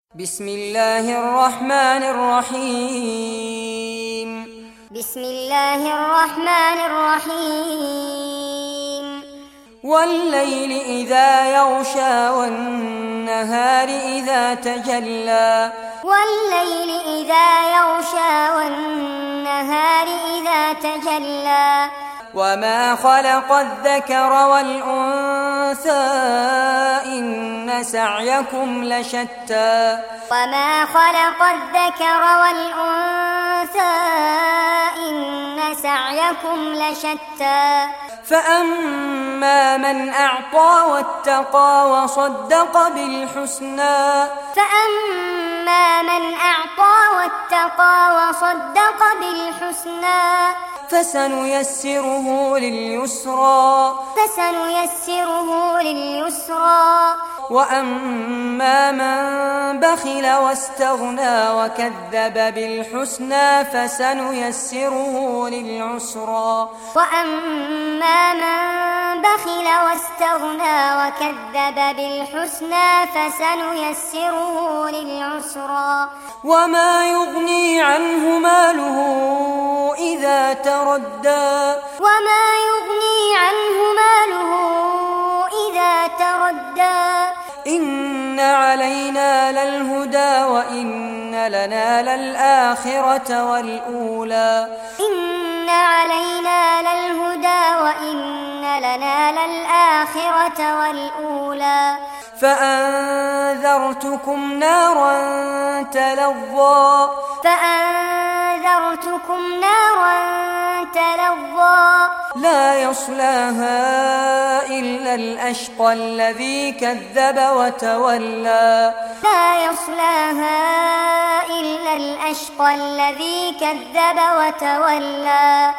بسم الله الرحمن الرحيم. بسم الله الرحمن الرحيم. والليل إذا يغشى والنهار إذا تجلى. والليل إذا يغشى والنهار إذا تجلى. وما خلق الذكر والأنثى إن سعيكم لشتى. وما خلق الذكر والأنثى إن سعيكم لشتى. فأما من أعطى واتقى وصدق بالحسنى. فأما من أعطى واتقى وصدق بالحسنى فسنيسره لليسرى. فسنيسره لليسرى. وأما من بخل واستغنى وكذب بالحسنى فسنيسره للعسرى. وأما من بخل واستغنى وكذب بالحسنى فسنيسره للعسرى. وما يغني عنه ماله إذا تردى. وما يغني عنه ماله إذا تردى. إن علينا للهدى وإن لنا للآخرة والأولى. إن علينا للهدى وإن لنا للآخرة والأولى. فأنذرتكم نارا تلظى. فأنذرتكم نارا تلظى. لا يصلاها إلا الأشقى الذي كذب وتولى. لا يصلاها إلا الأشقى الذي كذب وتولى.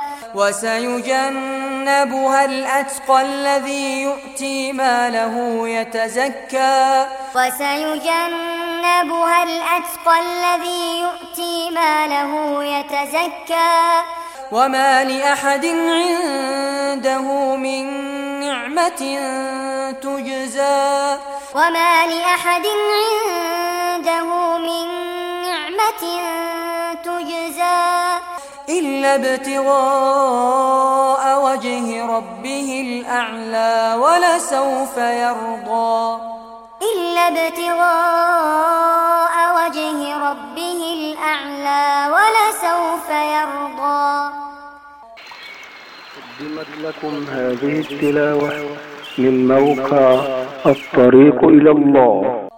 وسيجنبها الأتقى الذي يؤتي ماله يتزكى. وسيجنبها الأتقى الذي يؤتي ماله يتزكى. وما لأحد عنده من نعمة تجزى. وما لأحد عنده من نعمة تجزى إلا ابتغاء وجه ربه الأعلى ولسوف يرضى. إلا ابتغاء وجه ربه الأعلى ولسوف يرضى. قدمت لكم هذه التلاوة من موقع الطريق إلى الله.